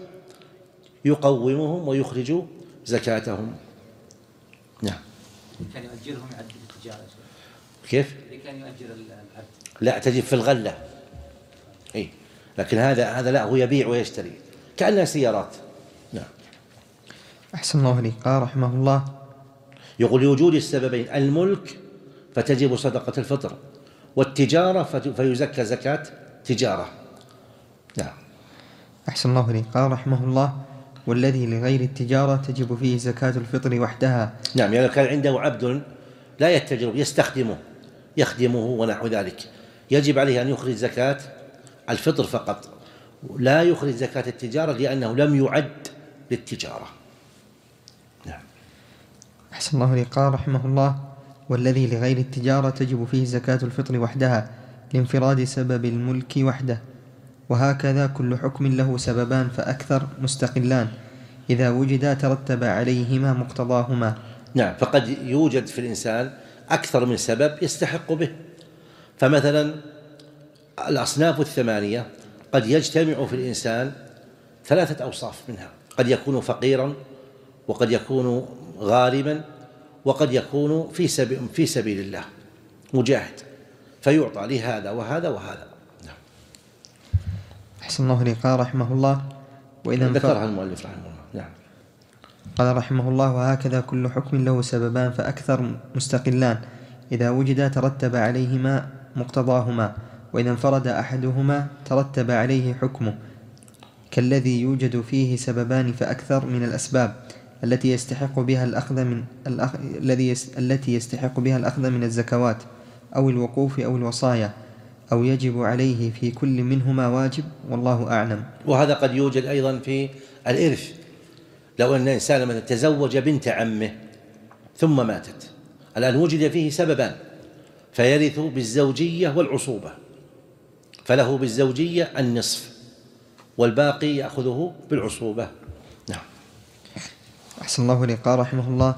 يقومهم ويخرج زكاتهم. نعم. كان يؤجرهم يعد التجارة. كيف؟ كان يؤجر العبد. لا، تجب في الغلة. أي لكن هذا هذا لا، هو يبيع ويشتري كأنها سيارات. نعم. أحسن الله إليك. قال رحمه الله يقول لوجود السببين الملك فتجب صدقة الفطر، والتجارة فيزكى زكاة تجارة. نعم. أحسن الله إليك. قال رحمه الله والذي لغير التجارة تجب فيه زكاة الفطر وحدها. نعم، يعني كان عنده عبد لا يتجر يستخدمه يخدمه ونحو ذلك يجب عليه أن يخرج زكاة الفطر فقط، لا يخرج زكاة التجارة لأنه لم يعد للتجارة. نعم. أحسن الله إليك. قال رحمه الله والذي لغير التجارة تجب فيه زكاة الفطر وحدها لانفراد سبب الملك وحده. وهكذا كل حكم له سببان فأكثر مستقلان إذا وجدا ترتب عليهما مقتضاهما. نعم، فقد يوجد في الإنسان أكثر من سبب يستحق به. فمثلا الأصناف الثمانية قد يجتمع في الإنسان ثلاثة أوصاف منها، قد يكون فقيرا، وقد يكون غارما، وقد يكون في سبيل, في سبيل الله مجاهد، فيعطى لهذا وهذا وهذا. نعم. أحسن الله إليك. قال رحمه الله وإذا ذكرها المؤلف رحمه الله. نعم. قال رحمه الله وهكذا كل حكم له سببان فأكثر مستقلان إذا وجدا ترتب عليهما مقتضاهما، وإذا انفرد أحدهما ترتب عليه حكمه، كالذي يوجد فيه سببان فأكثر من الأسباب التي يستحق بها الأخذ من الأخ... الذي يس... التي يستحق بها الأخذ من الزكوات أو الوقوف أو الوصايا، أو يجب عليه في كل منهما واجب، والله أعلم. وهذا قد يوجد أيضا في الإرث. لو أن إنسان مثلا تزوج بنت عمه ثم ماتت، الآن وجد فيه سببان، فيرث بالزوجية والعصوبة، فله بالزوجية النصف والباقي يأخذه بالعصوبة. نعم. أحسن الله إليك. قال رحمه الله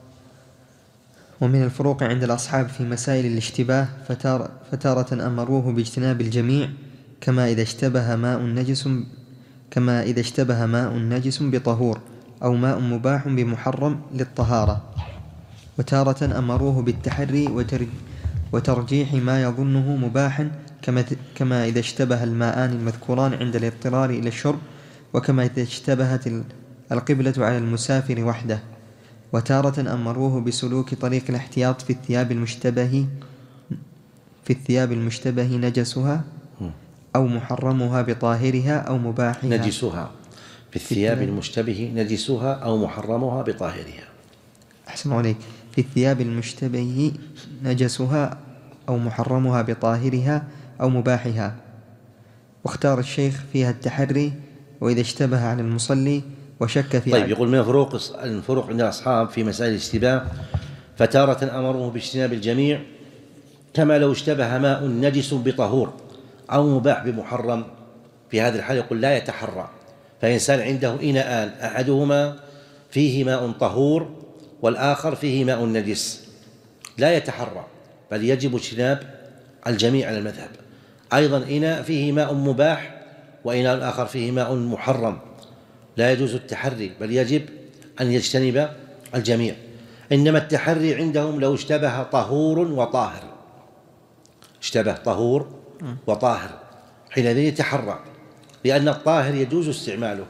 ومن الفروق عند الأصحاب في مسائل الاشتباه فتار فتارة أمروه باجتناب الجميع كما إذا اشتبه ماء نجس كما إذا اشتبه ماء نجس بطهور أو ماء مباح بمحرم للطهارة، وتارة أمروه بالتحري وترجيح ما يظنه مباحا كما, كما إذا اشتبه الماءان المذكوران عند الاضطرار إلى الشرب، وكما إذا اشتبهت القبلة على المسافر وحده. وتارة أمروه بسلوك طريق الاحتياط في الثياب المشتبه في الثياب المشتبه نجسها أو محرمها بطاهرها أو مباحها. نجسها في الثياب المشتبه نجسها أو محرمها بطاهرها. أحسن عليك. في الثياب المشتبه نجسها أو محرمها بطاهرها أو مباحها. واختار الشيخ فيها التحري وإذا اشتبه على المصلي وشك في. طيب، يقول من الفروق الفروق عند الأصحاب في مسائل الاشتباه فتارة أمروه باجتناب الجميع كما لو اشتبه ماء نجس بطهور أو مباح بمحرم. في هذه الحالة يقول لا يتحرى. فإنسان عنده إناءان، أحدهما فيه ماء طهور والآخر فيه ماء نجس، لا يتحرى، بل يجب اجتناب الجميع على المذهب. أيضا إناء فيه ماء مباح وإناء الآخر فيه ماء محرم، لا يجوز التحري، بل يجب أن يجتنب الجميع. إنما التحري عندهم لو اشتبه طهور وطاهر، اشتبه طهور وطاهر، حينئذ يتحرى، لأن الطاهر يجوز استعماله،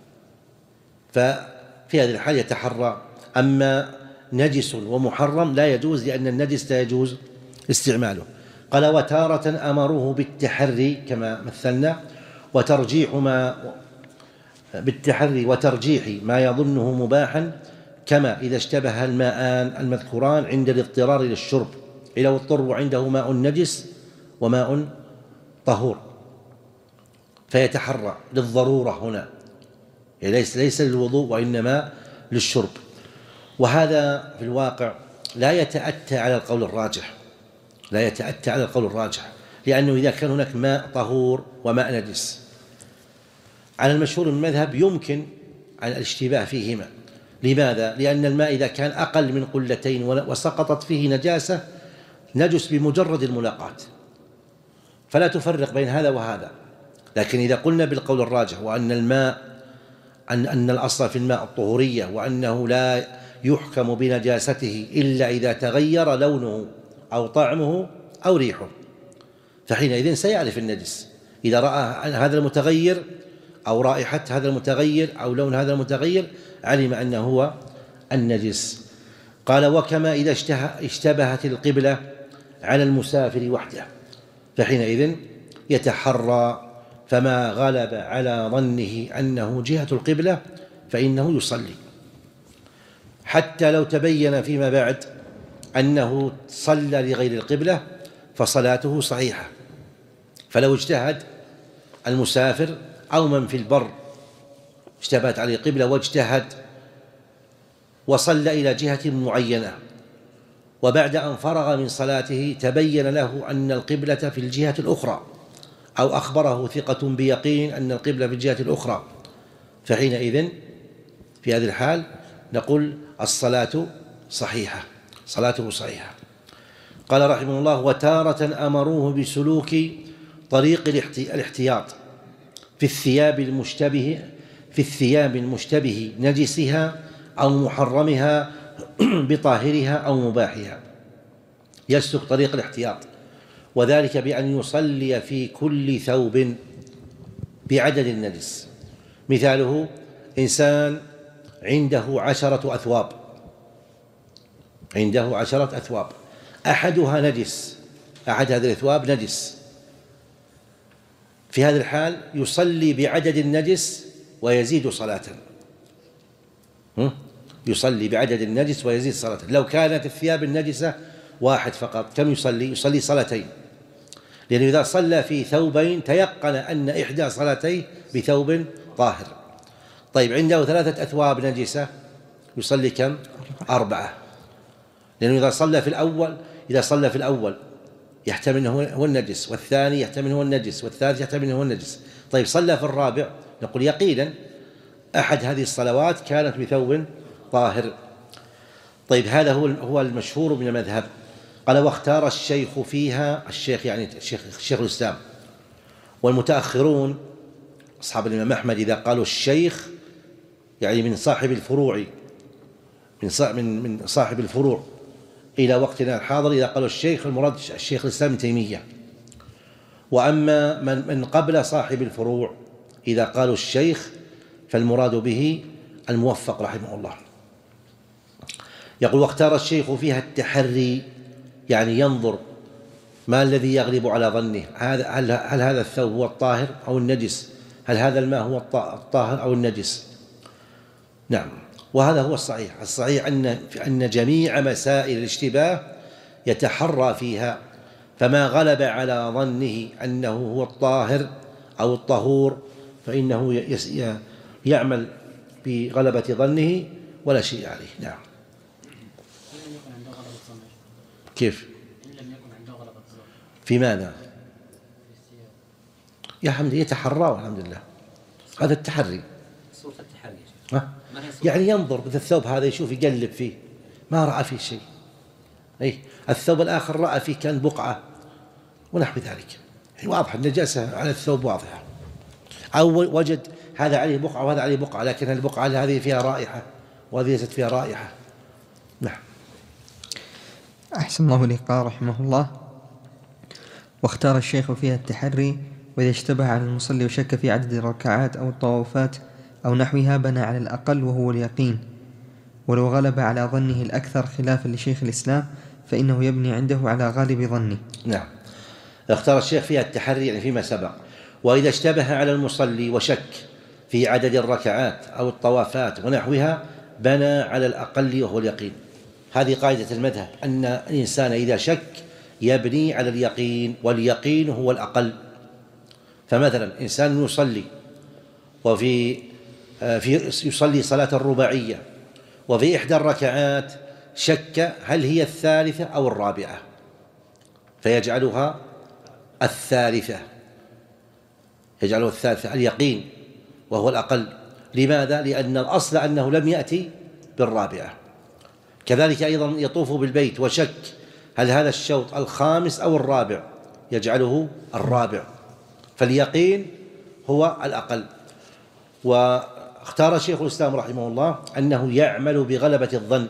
ففي هذه الحال يتحرى. أما نجس ومحرم لا يجوز، لأن النجس لا يجوز استعماله. قال وتارة أمروه بالتحري كما مثلنا، وترجيح ما بالتحري وترجيح ما يظنه مباحا كما إذا اشتبه الماءان المذكوران عند الاضطرار إلى الشرب، لو اضطر عنده ماء نجس وماء طهور فيتحرى للضرورة هنا، ليس ليس للوضوء وإنما للشرب. وهذا في الواقع لا يتأتى على القول الراجح، لا يتأتى على القول الراجح، لأنه إذا كان هناك ماء طهور وماء نجس على المشهور من المذهب يمكن الاشتباه فيهما. لماذا؟ لأن الماء إذا كان أقل من قلتين وسقطت فيه نجاسة نجس بمجرد الملاقاة، فلا تفرق بين هذا وهذا. لكن إذا قلنا بالقول الراجح وأن الماء أن, أن الأصل في الماء الطهورية، وأنه لا يحكم بنجاسته إلا إذا تغير لونه أو طعمه أو ريحه، فحينئذ سيعرف النجس إذا رأى هذا المتغير أو رائحة هذا المتغير أو لون هذا المتغير علم أنه هو النجس. قال وكما إذا اشتبهت القبلة على المسافر وحده، فحينئذ يتحرى، فما غلب على ظنه أنه جهة القبلة فإنه يصلي، حتى لو تبين فيما بعد أنه صلى لغير القبلة فصلاته صحيحة. فلو اجتهد المسافر أو من في البر اشتبهت عليه قبلة واجتهد وصلى إلى جهة معينة وبعد أن فرغ من صلاته تبين له أن القبلة في الجهة الأخرى، أو أخبره ثقة بيقين أن القبلة في الجهة الأخرى، فحينئذ في هذه الحال نقول الصلاة صحيحة، صلاته صحيحة. قال رحمه الله: وتارة أمروه بسلوك طريق الاحتياط في الثياب المشتبه في الثياب المشتبه نجسها أو محرمها بطاهرها أو مباحها. يسلك طريق الاحتياط، وذلك بأن يصلي في كل ثوب بعدد النجس. مثاله: إنسان عنده عشرة أثواب عنده عشرة أثواب أحدها نجس، أحد هذه الأثواب نجس. في هذا الحال يصلي بعدد النجس ويزيد صلاة، يصلي بعدد النجس ويزيد صلاة. لو كانت الثياب النجسة واحد فقط كم يصلي؟ يصلي صلاتين، لأنه إذا صلى في ثوبين تيقن أن إحدى صلاتيه بثوب طاهر. طيب عنده ثلاثة أثواب نجسة يصلي كم؟ أربعة، لأنه إذا صلى في الأول إذا صلى في الأول يحتمل أنه هو النجس، والثاني يحتمل هو النجس، والثالث يحتمل هو النجس. طيب صلى في الرابع، نقول يقينا أحد هذه الصلوات كانت بثوب طاهر. طيب هذا هو هو المشهور من المذهب. قال: واختار الشيخ فيها، الشيخ يعني الشيخ الشيخ الإسلام، والمتأخرون أصحاب الإمام أحمد إذا قالوا الشيخ يعني من صاحب الفروع من من صاحب الفروع إلى وقتنا الحاضر، إذا قالوا الشيخ المراد الشيخ الإسلام ابن تيمية. وأما من من قبل صاحب الفروع إذا قالوا الشيخ فالمراد به الموفق رحمه الله. يقول: واختار الشيخ فيها التحري، يعني ينظر ما الذي يغلب على ظنه، هذا هل, هل هذا الثوب هو الطاهر أو النجس، هل هذا الماء هو الطاهر أو النجس. نعم، وهذا هو الصحيح. الصحيح أن أن جميع مسائل الاشتباه يتحرى فيها، فما غلب على ظنه أنه هو الطاهر أو الطهور فإنه يعمل بغلبة ظنه ولا شيء عليه. نعم. كيف؟ في ماذا؟ يا حمد يتحرى والحمد لله، هذا التحري. صورة التحري ها؟ يعني ينظر مثل الثوب هذا يشوف يقلب فيه ما رأى فيه شيء، أي الثوب الآخر رأى فيه كان بقعة ونحو ذلك، يعني واضح النجاسة على الثوب واضحة، أو وجد هذا عليه بقعة وهذا عليه بقعة، لكن البقعة هذه فيها رائحة وهذه ليست فيها رائحة. نعم. أحسن الله إليك. قال رحمه الله: واختار الشيخ فيها التحري، وإذا اشتبه على المصلي وشك في عدد الركعات أو الطوافات أو نحوها بنى على الأقل وهو اليقين، ولو غلب على ظنه الأكثر خلافا لشيخ الإسلام فإنه يبني عنده على غالب ظنه. نعم. اختار الشيخ فيها التحري يعني فيما سبق. وإذا اشتبه على المصلي وشك في عدد الركعات أو الطوافات ونحوها بنى على الأقل وهو اليقين. هذه قاعدة المذهب، أن الإنسان إذا شك يبني على اليقين، واليقين هو الأقل. فمثلا إنسان يصلي وفي في يصلي صلاة الرباعية، وفي إحدى الركعات شك هل هي الثالثة أو الرابعة، فيجعلها الثالثة يجعلها الثالثة اليقين وهو الأقل. لماذا؟ لأن الأصل أنه لم يأتي بالرابعة. كذلك أيضا يطوف بالبيت وشك هل هذا الشوط الخامس أو الرابع، يجعله الرابع، فاليقين هو الأقل. واختار شيخ الإسلام رحمه الله أنه يعمل بغلبة الظن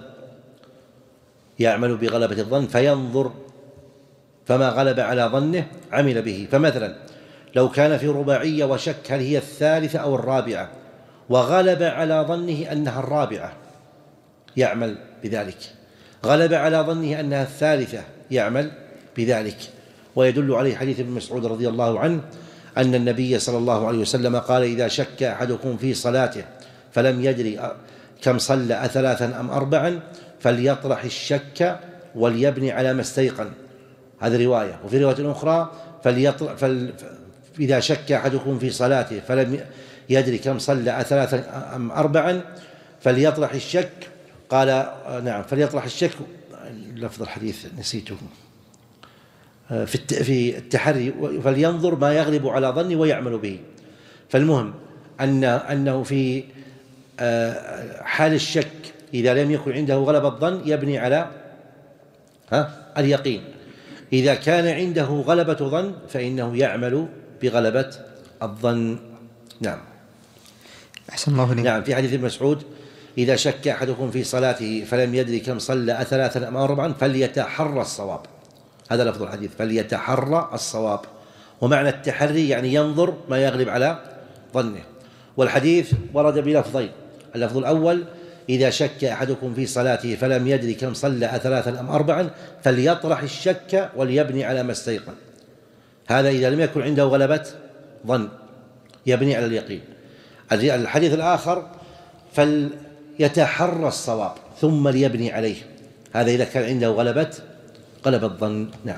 يعمل بغلبة الظن فينظر، فما غلب على ظنه عمل به. فمثلا لو كان في رباعية وشك هل هي الثالثة أو الرابعة، وغلب على ظنه أنها الرابعة يعمل بذلك، غلب على ظنه أنها الثالثة يعمل بذلك. ويدل عليه حديث ابن مسعود رضي الله عنه أن النبي صلى الله عليه وسلم قال: إذا شك أحدكم في صلاته فلم يدري كم صلى أثلاثا أم أربعا فليطرح الشك وليبني على ما استيقن. هذه رواية. وفي رواية أخرى فليطرح فل... إذا شك أحدكم في صلاته فلم يدري كم صلى أثلاثا أم أربعا فليطرح الشك، قال نعم فليطرح الشك لفظ الحديث نسيته في في التحري فلينظر ما يغلب على ظني ويعمل به. فالمهم أن أنه في حال الشك إذا لم يكن عنده غلبة الظن يبني على ها اليقين، إذا كان عنده غلبة ظن فإنه يعمل بغلبة الظن. نعم. أحسن الله إليك. نعم. في حديث ابن مسعود إذا شك أحدكم في صلاته فلم يدري كم صلى أثلاثا أم أربعا فليتحرى الصواب. هذا لفظ الحديث، فليتحرى الصواب، ومعنى التحري يعني ينظر ما يغلب على ظنه. والحديث ورد بلفظين، اللفظ الأول إذا شك أحدكم في صلاته فلم يدري كم صلى أثلاثا أم أربعا فليطرح الشك وليبني على ما استيقن. هذا إذا لم يكن عنده غلبة ظن يبني على اليقين. الحديث الآخر فليتحرى الصواب ثم ليبني عليه، هذا إذا كان عنده غلبة غلبة الظن. نعم.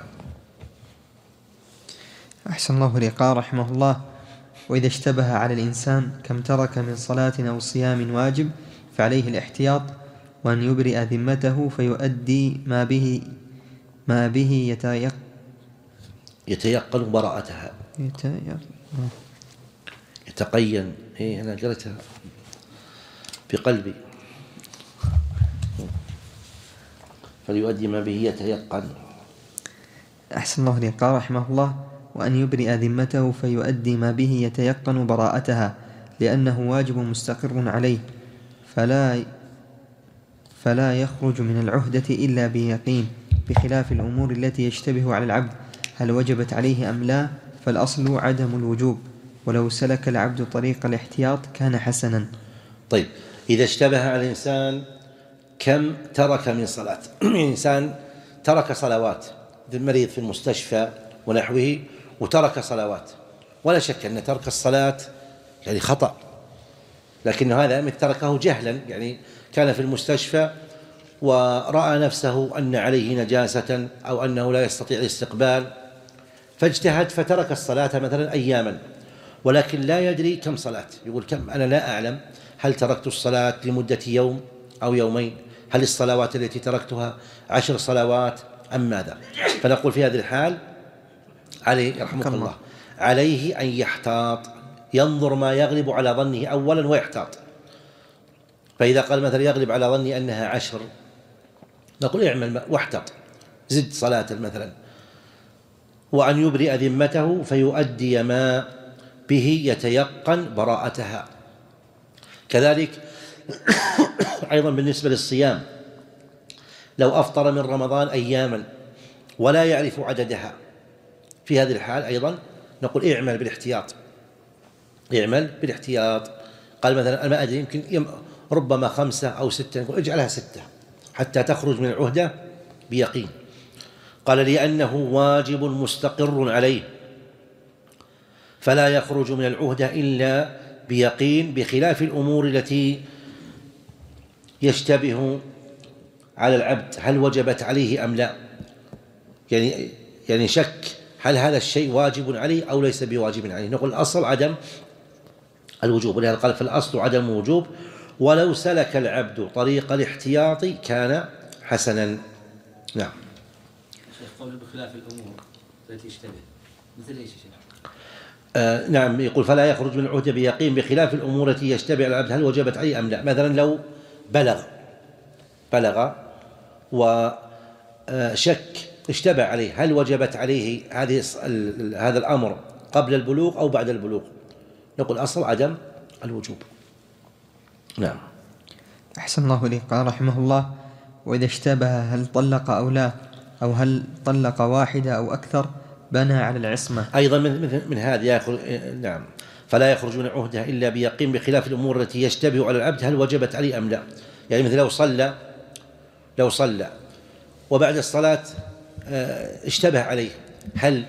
أحسن الله إليك. قال رحمه الله: وإذا اشتبه على الإنسان كم ترك من صلاة أو صيام واجب فعليه الاحتياط وأن يبرئ ذمته فيؤدي ما به ما به يتيق يتيقن براءتها يتيق... يتقين. إيه أنا قرأتها في قلبي، فليؤدي ما به يتيقن. أحسن الله إليك. قال رحمه الله: وأن يبرئ ذمته فيؤدي ما به يتيقن براءتها لأنه واجب مستقر عليه فلا فلا يخرج من العهدة إلا بيقين، بخلاف الأمور التي يشتبه على العبد هل وجبت عليه أم لا، فالأصل عدم الوجوب، ولو سلك العبد طريق الاحتياط كان حسنا. طيب، إذا اشتبه على الإنسان كم ترك من صلاة، إنسان ترك صلوات، مريض في المستشفى ونحوه وترك صلوات، ولا شك أن ترك الصلاة يعني خطأ، لكن هذا تركه جهلا، يعني كان في المستشفى ورأى نفسه أن عليه نجاسة أو أنه لا يستطيع الاستقبال فاجتهد فترك الصلاة مثلا أياما، ولكن لا يدري كم صلاة، يقول كم أنا لا أعلم، هل تركت الصلاة لمدة يوم أو يومين، هل الصلوات التي تركتها عشر صلوات أم ماذا؟ فنقول في هذه الحال عليه رحمه الله عليه أن يحتاط، ينظر ما يغلب على ظنه أولا ويحتاط. فإذا قال مثلا يغلب على ظني أنها عشر، نقول اعمل واحتاط، زد صلاة مثلا. وأن يبرئ ذمته فيؤدي ما به يتيقن براءتها. كذلك أيضا بالنسبة للصيام، لو أفطر من رمضان أياما ولا يعرف عددها، في هذه الحال أيضا نقول اعمل بالاحتياط، اعمل بالاحتياط. قال مثلا أنا ما أدري يمكن ربما خمسة أو ستة، نقول اجعلها ستة حتى تخرج من العهدة بيقين. قال لأنه واجب مستقر عليه فلا يخرج من العهدة إلا بيقين، بخلاف الأمور التي يشتبه على العبد هل وجبت عليه أم لا، يعني يعني شك هل هذا الشيء واجب عليه أو ليس بواجب عليه، نقول الأصل عدم الوجوب، ولهذا قال فالأصل عدم الوجوب، ولو سلك العبد طريق الاحتياط كان حسنا. نعم. شيخ قول بخلاف الأمور التي يشتبه مثل ايش يا شيخ؟ آه نعم، يقول فلا يخرج من العهدة بيقين بخلاف الأمور التي يشتبه على العبد هل وجبت عليه أم لا. مثلا لو بلغ بلغ وشك اشتبه عليه هل وجبت عليه هذه هذا الأمر قبل البلوغ أو بعد البلوغ، نقول أصل عدم الوجوب. نعم. أحسن الله إليك. قال رحمه الله: وإذا اشتبه هل طلق أو لا، أو هل طلق واحدة أو أكثر، بنى على العصمة. أيضا من, من هذا يأخذ. نعم. فلا يخرج من العهدة إلا بيقين بخلاف الأمور التي يشتبه على العبد هل وجبت عليه أم لا. يعني مثل لو صلى لو صلى وبعد الصلاة اشتبه عليه هل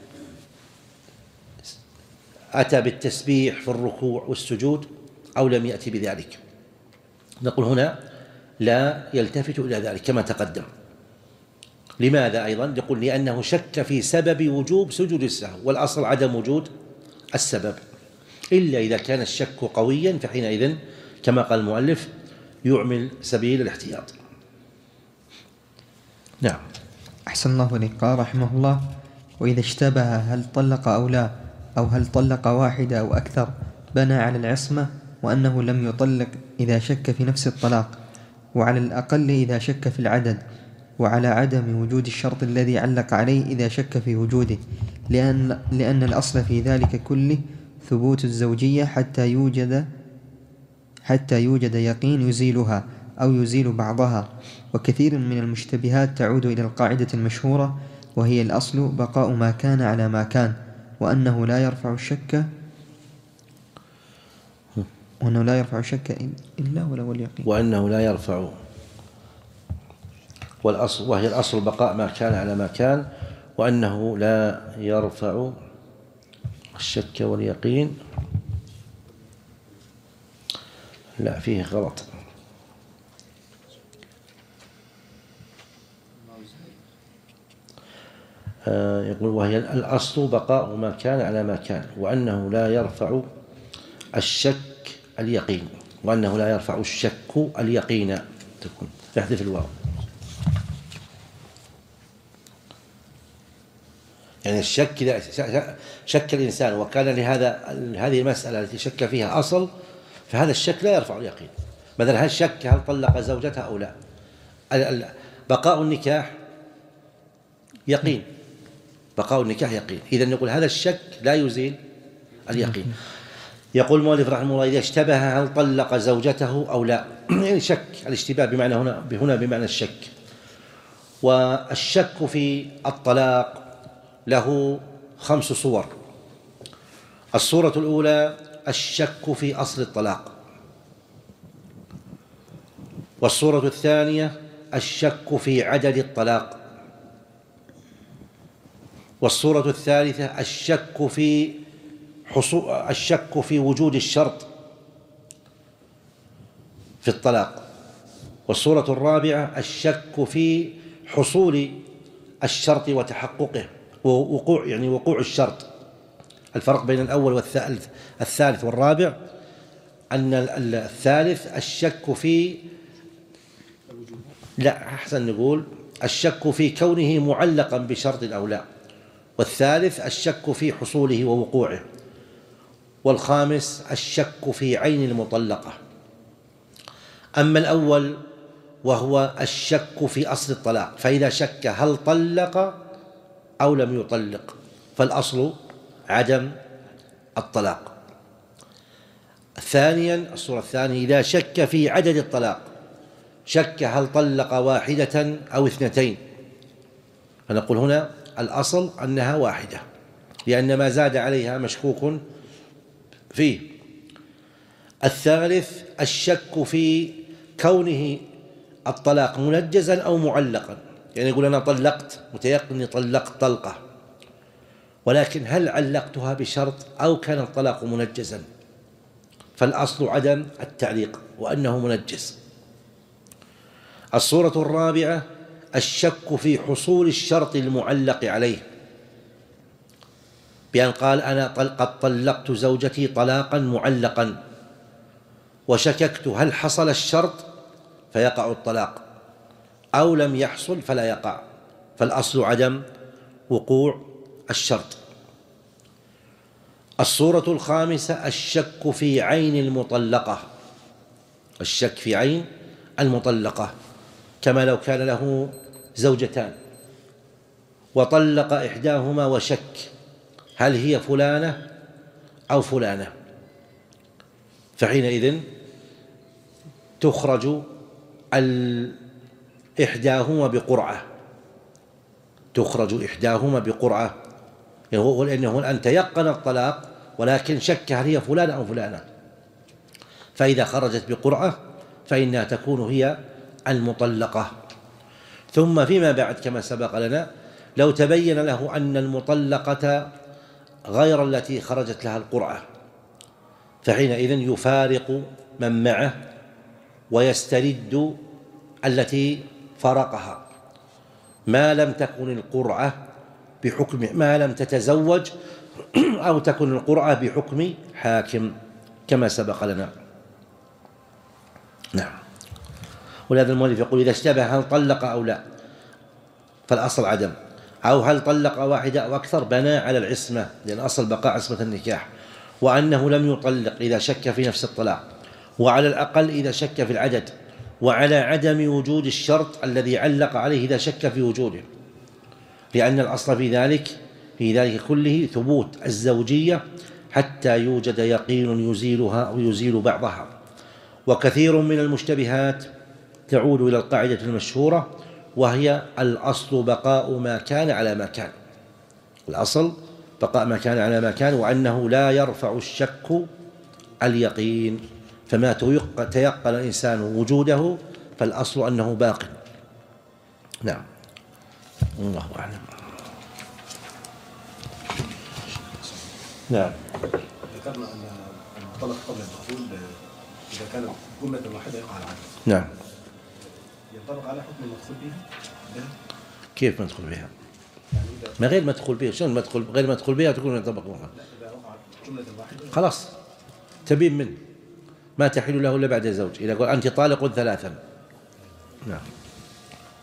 أتى بالتسبيح في الركوع والسجود أو لم يأتي بذلك، نقول هنا لا يلتفت إلى ذلك كما تقدم. لماذا أيضا؟ يقول لأنه شك في سبب وجوب سجود السهو، والأصل عدم وجود السبب، إلا إذا كان الشك قويا فحينئذ كما قال المؤلف يعمل سبيل الاحتياط. نعم. أحسن الله إليك. قال رحمه الله: وإذا اشتبه هل طلق أو لا، أو هل طلق واحدة أو أكثر، بنى على العصمة وأنه لم يطلق إذا شك في نفس الطلاق، وعلى الأقل إذا شك في العدد، وعلى عدم وجود الشرط الذي علق عليه إذا شك في وجوده، لأن, لأن الأصل في ذلك كله ثبوت الزوجية حتى يوجد حتى يوجد يقين يزيلها أو يزيل بعضها. وكثير من المشتبهات تعود إلى القاعدة المشهورة، وهي الأصل بقاء ما كان على ما كان، وأنه لا يرفع الشك وأنه لا يرفع الشك إلا ولو اليقين وأنه لا يرفع والأصل وهي الأصل بقاء ما كان على ما كان، وأنه لا يرفع الشك واليقين. لا، فيه غلط. آه يقول وهي الأصل بقاء ما كان على ما كان، وأنه لا يرفع الشك اليقين، وأنه لا يرفع الشك اليقين. تكون تحذف الواو، يعني الشك إذا شك الإنسان وكان لهذا هذه المسألة التي شك فيها أصل، فهذا الشك لا يرفع اليقين. مثلا هل شك هل طلق زوجتها أو لا، بقاء النكاح يقين، بقاء النكاح يقين. إذن نقول هذا الشك لا يزيل اليقين. يقول المؤلف رحمه الله: إذا اشتبه هل طلق زوجته أو لا، يعني شك، الاشتباه بمعنى هنا هنا بمعنى الشك. والشك في الطلاق له خمس صور. الصورة الأولى الشك في أصل الطلاق، والصورة الثانية الشك في عدد الطلاق، والصورة الثالثة الشك في حصول الشك في وجود الشرط في الطلاق، والصورة الرابعة الشك في حصول الشرط وتحققه ووقوع يعني وقوع الشرط. الفرق بين الأول والثالث الثالث والرابع أن الثالث الشك في لا أحسن نقول الشك في كونه معلقا بشرط أو لا، والثالث الشك في حصوله ووقوعه، والخامس الشك في عين المطلقة. أما الأول وهو الشك في أصل الطلاق، فإذا شك هل طلق أو لم يطلق فالأصل عدم الطلاق. ثانيا الصورة الثانية إذا شك في عدد الطلاق، شك هل طلق واحدة أو اثنتين، فنقول هنا الأصل أنها واحدة، لأن ما زاد عليها مشكوك فيه. الثالث الشك في كونه الطلاق منجزا أو معلقا، يعني يقول أنا طلقت متيقن أني طلقت طلقة، ولكن هل علقتها بشرط أو كان الطلاق منجزا، فالأصل عدم التعليق وأنه منجز. الصورة الرابعة الشك في حصول الشرط المعلق عليه، بأن قال أنا قد طلقت زوجتي طلاقا معلقا، وشككت هل حصل الشرط فيقع الطلاق أو لم يحصل فلا يقع، فالأصل عدم وقوع الشرط. الصورة الخامسة الشك في عين المطلقة، الشك في عين المطلقة، كما لو كان له زوجتان وطلق إحداهما وشك هل هي فلانة أو فلانة، فحينئذ تخرج إحداهما بقرعة، تخرج إحداهما بقرعة، لأنه الآن تيقن الطلاق ولكن شك هل هي فلانة أو فلانة، فإذا خرجت بقرعة فإنها تكون هي المطلقة. ثم فيما بعد كما سبق لنا لو تبين له أن المطلقة غير التي خرجت لها القرعة، فحينئذ يفارق من معه ويسترد التي فرقها، ما لم تكن القرعة بحكم ما لم تتزوج أو تكن القرعة بحكم حاكم كما سبق لنا. نعم. ولهذا المؤلف يقول إذا اشتبه هل طلق أو لا، فالأصل عدم، أو هل طلق واحدة أو أكثر بنى على العصمة، لأن أصل بقاء عصمة النكاح، وأنه لم يطلق إذا شك في نفس الطلاق، وعلى الأقل إذا شك في العدد، وعلى عدم وجود الشرط الذي علق عليه إذا شك في وجوده، لأن الأصل في ذلك في ذلك كله ثبوت الزوجية حتى يوجد يقين يزيلها أو يزيل بعضها. وكثير من المشتبهات تعود إلى القاعدة المشهورة، وهي الأصل بقاء ما كان على ما كان، الأصل بقاء ما كان على ما كان، وأنه لا يرفع الشك اليقين، فما تيقن الإنسان وجوده فالأصل أنه باق. نعم، الله أعلم. نعم. ذكرنا أن المطلق قبل الدخول إذا كانت جملة واحدة يقع على عدد. نعم. ينطبق على حكم المدخول بها؟ كيف مدخول بها؟ ما غير مدخول بها، شلون مدخول غير مدخول بها تكون ينطبق بها؟ لا، إذا وقعت جملة واحدة خلاص تبين منه، ما تحل له إلا بعد الزوج، إذا قال أنت طالق ثلاثا. نعم.